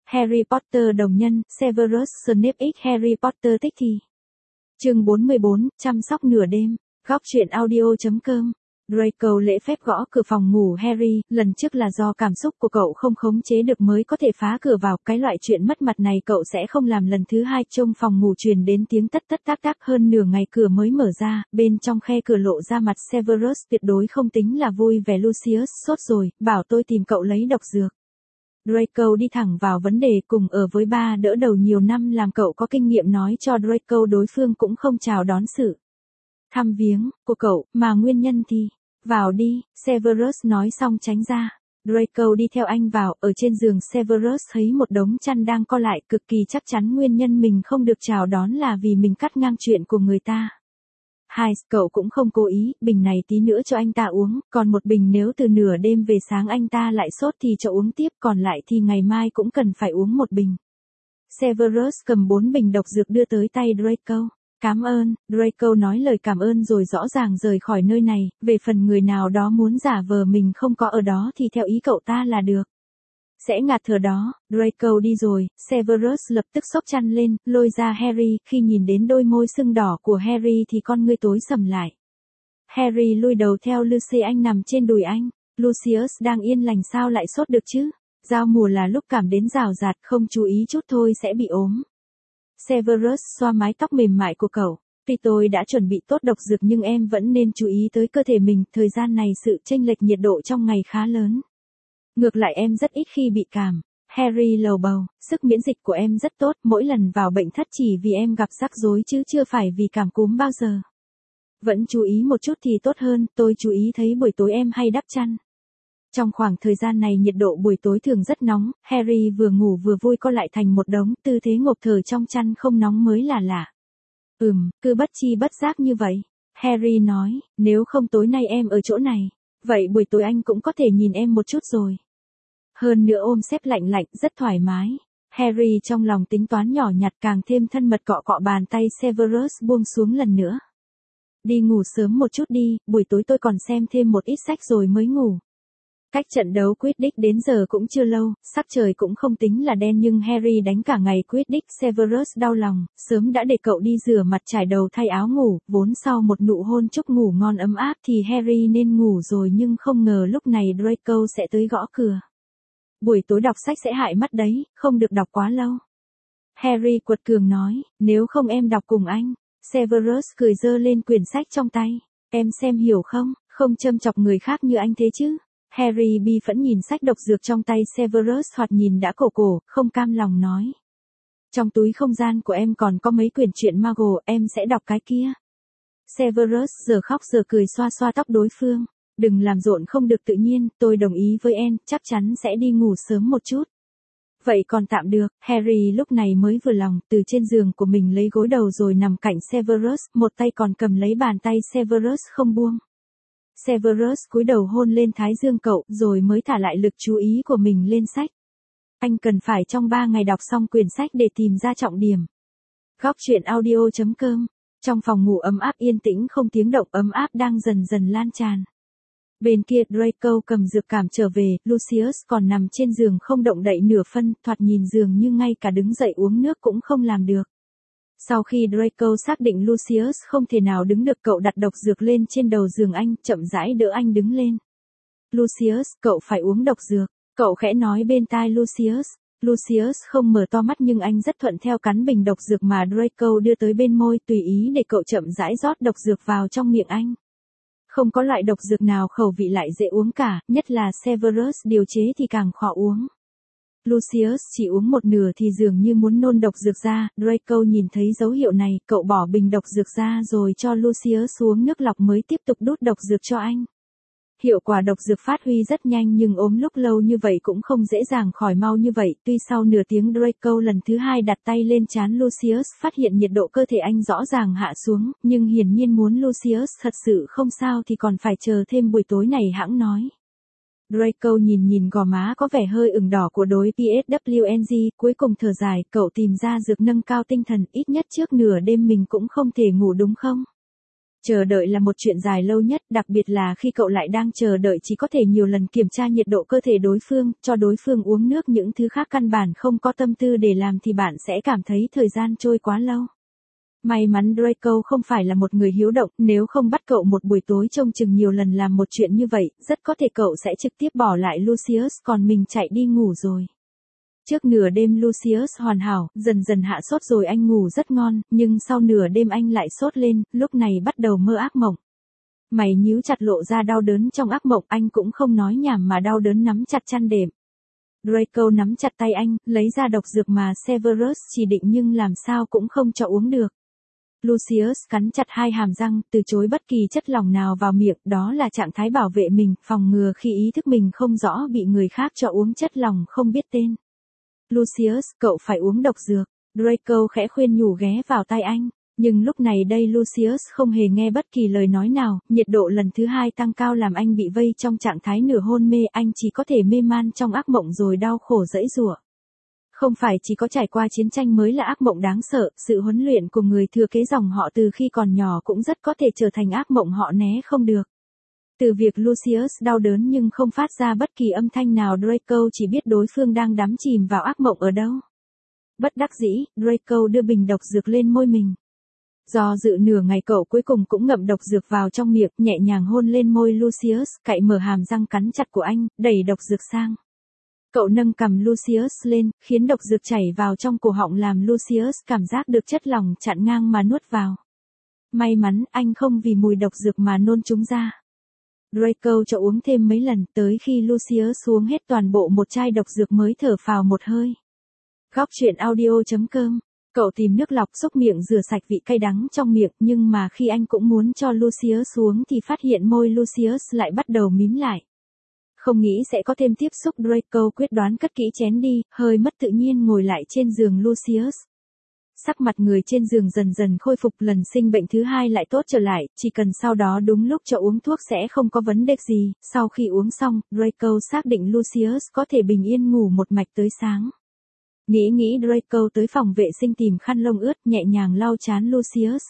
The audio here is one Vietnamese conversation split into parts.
Harry Potter đồng nhân, Severus Snape x Harry Potter tích thì. Chương 44, chăm sóc nửa đêm. Góc truyện audio.com. Draco lễ phép gõ cửa phòng ngủ Harry, lần trước là do cảm xúc của cậu không khống chế được mới có thể phá cửa vào, cái loại chuyện mất mặt này cậu sẽ không làm lần thứ hai. Trong phòng ngủ truyền đến tiếng tất tất tác tác, hơn nửa ngày cửa mới mở ra, bên trong khe cửa lộ ra mặt Severus tuyệt đối không tính là vui vẻ. Lucius sốt rồi, bảo tôi tìm cậu lấy độc dược. Draco đi thẳng vào vấn đề, cùng ở với ba đỡ đầu nhiều năm làm cậu có kinh nghiệm nói cho Draco đối phương cũng không chào đón sự thăm viếng của cậu, mà nguyên nhân thì, vào đi, Severus nói xong tránh ra. Draco đi theo anh vào, ở trên giường Severus thấy một đống chăn đang co lại, cực kỳ chắc chắn nguyên nhân mình không được chào đón là vì mình cắt ngang chuyện của người ta. Hai, cậu cũng không cố ý, bình này tí nữa cho anh ta uống, còn một bình nếu từ nửa đêm về sáng anh ta lại sốt thì cho uống tiếp, còn lại thì ngày mai cũng cần phải uống một bình. Severus cầm 4 bình độc dược đưa tới tay Draco. Cảm ơn, Draco nói lời cảm ơn rồi rõ ràng rời khỏi nơi này, về phần người nào đó muốn giả vờ mình không có ở đó thì theo ý cậu ta là được. Sẽ ngạt thở đó. Draco đi rồi, Severus lập tức xốc chăn lên, lôi ra Harry, khi nhìn đến đôi môi sưng đỏ của Harry thì con ngươi tối sầm lại. Harry lùi đầu theo Lucy, anh nằm trên đùi anh. Lucius đang yên lành sao lại sốt được chứ? Giao mùa là lúc cảm đến rào rạt, không chú ý chút thôi sẽ bị ốm. Severus xoa mái tóc mềm mại của cậu. Tuy tôi đã chuẩn bị tốt độc dược nhưng em vẫn nên chú ý tới cơ thể mình, thời gian này sự chênh lệch nhiệt độ trong ngày khá lớn. Ngược lại em rất ít khi bị cảm. Harry lầu bầu, sức miễn dịch của em rất tốt, mỗi lần vào bệnh thất chỉ vì em gặp rắc rối chứ chưa phải vì cảm cúm bao giờ. Vẫn chú ý một chút thì tốt hơn, tôi chú ý thấy buổi tối em hay đắp chăn. Trong khoảng thời gian này nhiệt độ buổi tối thường rất nóng, Harry vừa ngủ vừa vui co lại thành một đống, tư thế ngộp thở trong chăn không nóng mới là lạ. Cứ bất chi bất giác như vậy. Harry nói, nếu không tối nay em ở chỗ này, vậy buổi tối anh cũng có thể nhìn em một chút rồi. Hơn nữa ôm xếp lạnh lạnh, rất thoải mái. Harry trong lòng tính toán nhỏ nhặt, càng thêm thân mật cọ cọ bàn tay Severus buông xuống lần nữa. Đi ngủ sớm một chút đi, buổi tối tôi còn xem thêm một ít sách rồi mới ngủ. Cách trận đấu Quidditch đến giờ cũng chưa lâu, sắc trời cũng không tính là đen nhưng Harry đánh cả ngày Quidditch. Severus đau lòng, sớm đã để cậu đi rửa mặt trải đầu thay áo ngủ, vốn sau một nụ hôn chúc ngủ ngon ấm áp thì Harry nên ngủ rồi nhưng không ngờ lúc này Draco sẽ tới gõ cửa. Buổi tối đọc sách sẽ hại mắt đấy, không được đọc quá lâu. Harry quật cường nói, nếu không em đọc cùng anh. Severus cười giơ lên quyển sách trong tay. Em xem hiểu không, không châm chọc người khác như anh thế chứ. Harry bi phẫn nhìn sách độc dược trong tay Severus, thoạt nhìn đã cổ, không cam lòng nói. Trong túi không gian của em còn có mấy quyển truyện Marvel, em sẽ đọc cái kia. Severus giờ khóc giờ cười xoa xoa tóc đối phương. Đừng làm rộn không được tự nhiên, tôi đồng ý với em, chắc chắn sẽ đi ngủ sớm một chút. Vậy còn tạm được, Harry lúc này mới vừa lòng, từ trên giường của mình lấy gối đầu rồi nằm cạnh Severus, một tay còn cầm lấy bàn tay Severus không buông. Severus cúi đầu hôn lên thái dương cậu, rồi mới thả lại lực chú ý của mình lên sách. Anh cần phải trong 3 ngày đọc xong quyển sách để tìm ra trọng điểm. Góc truyện audio.com. Trong phòng ngủ ấm áp yên tĩnh không tiếng động, ấm áp đang dần dần lan tràn. Bên kia Draco cầm dược cảm trở về, Lucius còn nằm trên giường không động đậy nửa phân, thoạt nhìn dường như ngay cả đứng dậy uống nước cũng không làm được. Sau khi Draco xác định Lucius không thể nào đứng được, cậu đặt độc dược lên trên đầu giường anh, chậm rãi đỡ anh đứng lên. Lucius, cậu phải uống độc dược, cậu khẽ nói bên tai Lucius. Lucius không mở to mắt nhưng anh rất thuận theo cắn bình độc dược mà Draco đưa tới bên môi, tùy ý để cậu chậm rãi rót độc dược vào trong miệng anh. Không có loại độc dược nào khẩu vị lại dễ uống cả, nhất là Severus điều chế thì càng khó uống. Lucius chỉ uống một nửa thì dường như muốn nôn độc dược ra, Draco nhìn thấy dấu hiệu này, cậu bỏ bình độc dược ra rồi cho Lucius uống nước lọc mới tiếp tục đút độc dược cho anh. Hiệu quả độc dược phát huy rất nhanh nhưng ốm lúc lâu như vậy cũng không dễ dàng khỏi mau như vậy, tuy sau nửa tiếng Draco lần thứ hai đặt tay lên trán Lucius phát hiện nhiệt độ cơ thể anh rõ ràng hạ xuống, nhưng hiển nhiên muốn Lucius thật sự không sao thì còn phải chờ thêm buổi tối này hãng nói. Draco nhìn gò má có vẻ hơi ửng đỏ của đối PSWNG, cuối cùng thở dài, cậu tìm ra dược nâng cao tinh thần, ít nhất trước nửa đêm mình cũng không thể ngủ đúng không? Chờ đợi là một chuyện dài lâu nhất, đặc biệt là khi cậu lại đang chờ đợi chỉ có thể nhiều lần kiểm tra nhiệt độ cơ thể đối phương, cho đối phương uống nước, những thứ khác căn bản không có tâm tư để làm thì bạn sẽ cảm thấy thời gian trôi quá lâu. May mắn Draco không phải là một người hiếu động, nếu không bắt cậu một buổi tối trông chừng nhiều lần làm một chuyện như vậy, rất có thể cậu sẽ trực tiếp bỏ lại Lucius còn mình chạy đi ngủ rồi. Trước nửa đêm Lucius hoàn hảo, dần dần hạ sốt rồi anh ngủ rất ngon, nhưng sau nửa đêm anh lại sốt lên, lúc này bắt đầu mơ ác mộng. Mày nhíu chặt lộ ra đau đớn trong ác mộng, anh cũng không nói nhảm mà đau đớn nắm chặt chăn đệm. Draco nắm chặt tay anh, lấy ra độc dược mà Severus chỉ định nhưng làm sao cũng không cho uống được. Lucius cắn chặt hai hàm răng, từ chối bất kỳ chất lỏng nào vào miệng, đó là trạng thái bảo vệ mình, phòng ngừa khi ý thức mình không rõ bị người khác cho uống chất lỏng không biết tên. Lucius, cậu phải uống độc dược. Draco khẽ khuyên nhủ ghé vào tai anh. Nhưng lúc này đây Lucius không hề nghe bất kỳ lời nói nào, nhiệt độ lần thứ hai tăng cao làm anh bị vây trong trạng thái nửa hôn mê, anh chỉ có thể mê man trong ác mộng rồi đau khổ giãy giụa. Không phải chỉ có trải qua chiến tranh mới là ác mộng đáng sợ, sự huấn luyện của người thừa kế dòng họ từ khi còn nhỏ cũng rất có thể trở thành ác mộng họ né không được. Từ việc Lucius đau đớn nhưng không phát ra bất kỳ âm thanh nào, Draco chỉ biết đối phương đang đắm chìm vào ác mộng ở đâu. Bất đắc dĩ, Draco đưa bình độc dược lên môi mình. Do dự nửa ngày cậu cuối cùng cũng ngậm độc dược vào trong miệng, nhẹ nhàng hôn lên môi Lucius, cạy mở hàm răng cắn chặt của anh, đẩy độc dược sang. Cậu nâng cằm Lucius lên, khiến độc dược chảy vào trong cổ họng làm Lucius cảm giác được chất lỏng chặn ngang mà nuốt vào. May mắn anh không vì mùi độc dược mà nôn chúng ra. Draco cho uống thêm mấy lần, tới khi Lucius uống hết toàn bộ một chai độc dược mới thở phào một hơi. Góc truyện audio.com. Cậu tìm nước lọc xúc miệng rửa sạch vị cay đắng trong miệng, nhưng mà khi anh cũng muốn cho Lucius uống thì phát hiện môi Lucius lại bắt đầu mím lại. Không nghĩ sẽ có thêm tiếp xúc, Draco quyết đoán cất kỹ chén đi, hơi mất tự nhiên ngồi lại trên giường Lucius. Sắc mặt người trên giường dần dần khôi phục, lần sinh bệnh thứ hai lại tốt trở lại, chỉ cần sau đó đúng lúc cho uống thuốc sẽ không có vấn đề gì. Sau khi uống xong, Draco xác định Lucius có thể bình yên ngủ một mạch tới sáng. Nghĩ Draco tới phòng vệ sinh tìm khăn lông ướt, nhẹ nhàng lau trán Lucius.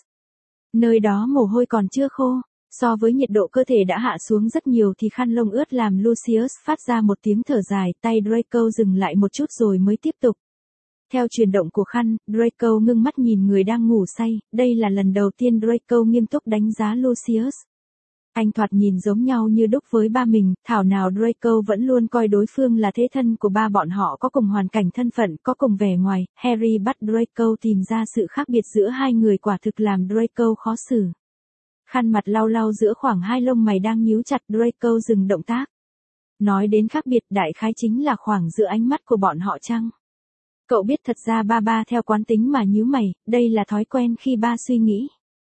Nơi đó mồ hôi còn chưa khô, so với nhiệt độ cơ thể đã hạ xuống rất nhiều thì khăn lông ướt làm Lucius phát ra một tiếng thở dài, tay Draco dừng lại một chút rồi mới tiếp tục. Theo chuyển động của khăn, Draco ngưng mắt nhìn người đang ngủ say, đây là lần đầu tiên Draco nghiêm túc đánh giá Lucius. Anh thoạt nhìn giống nhau như đúc với ba mình, thảo nào Draco vẫn luôn coi đối phương là thế thân của ba bọn họ, có cùng hoàn cảnh thân phận, có cùng vẻ ngoài. Harry bắt Draco tìm ra sự khác biệt giữa hai người, quả thực làm Draco khó xử. Khăn mặt lau lau giữa khoảng hai lông mày đang nhíu chặt, Draco dừng động tác. Nói đến khác biệt, đại khái chính là khoảng giữa ánh mắt của bọn họ chăng? Cậu biết thật ra ba theo quán tính mà nhíu mày, đây là thói quen khi ba suy nghĩ.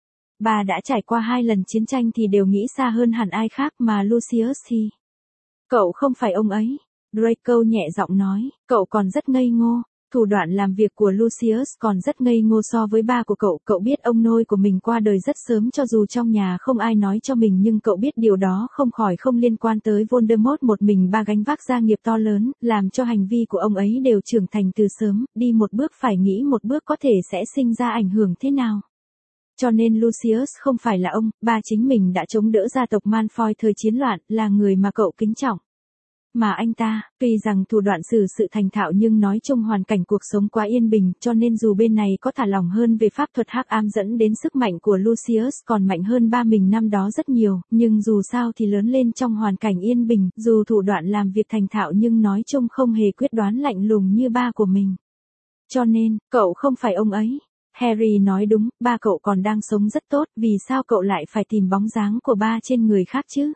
Ba đã trải qua 2 lần chiến tranh thì đều nghĩ xa hơn hẳn ai khác, mà Lucius thì... Cậu không phải ông ấy. Draco nhẹ giọng nói, cậu còn rất ngây ngô. Thủ đoạn làm việc của Lucius còn rất ngây ngô so với ba của cậu biết ông nội của mình qua đời rất sớm, cho dù trong nhà không ai nói cho mình nhưng cậu biết điều đó không khỏi không liên quan tới Voldemort, một mình ba gánh vác gia nghiệp to lớn, làm cho hành vi của ông ấy đều trưởng thành từ sớm, đi một bước phải nghĩ một bước có thể sẽ sinh ra ảnh hưởng thế nào. Cho nên Lucius không phải là ông, ba chính mình đã chống đỡ gia tộc Malfoy thời chiến loạn, là người mà cậu kính trọng. Mà anh ta, tuy rằng thủ đoạn xử sự thành thạo nhưng nói chung hoàn cảnh cuộc sống quá yên bình, cho nên dù bên này có thả lỏng hơn về pháp thuật hắc ám dẫn đến sức mạnh của Lucius còn mạnh hơn ba mình năm đó rất nhiều, nhưng dù sao thì lớn lên trong hoàn cảnh yên bình, dù thủ đoạn làm việc thành thạo nhưng nói chung không hề quyết đoán lạnh lùng như ba của mình. Cho nên, cậu không phải ông ấy. Harry nói đúng, ba cậu còn đang sống rất tốt, vì sao cậu lại phải tìm bóng dáng của ba trên người khác chứ?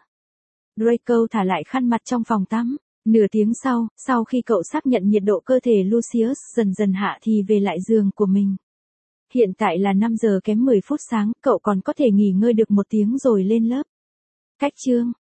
Draco thả lại khăn mặt trong phòng tắm. Nửa tiếng sau khi cậu xác nhận nhiệt độ cơ thể Lucius dần dần hạ thì về lại giường của mình. Hiện tại là 5 giờ kém 10 phút sáng, cậu còn có thể nghỉ ngơi được 1 tiếng rồi lên lớp. Cách chương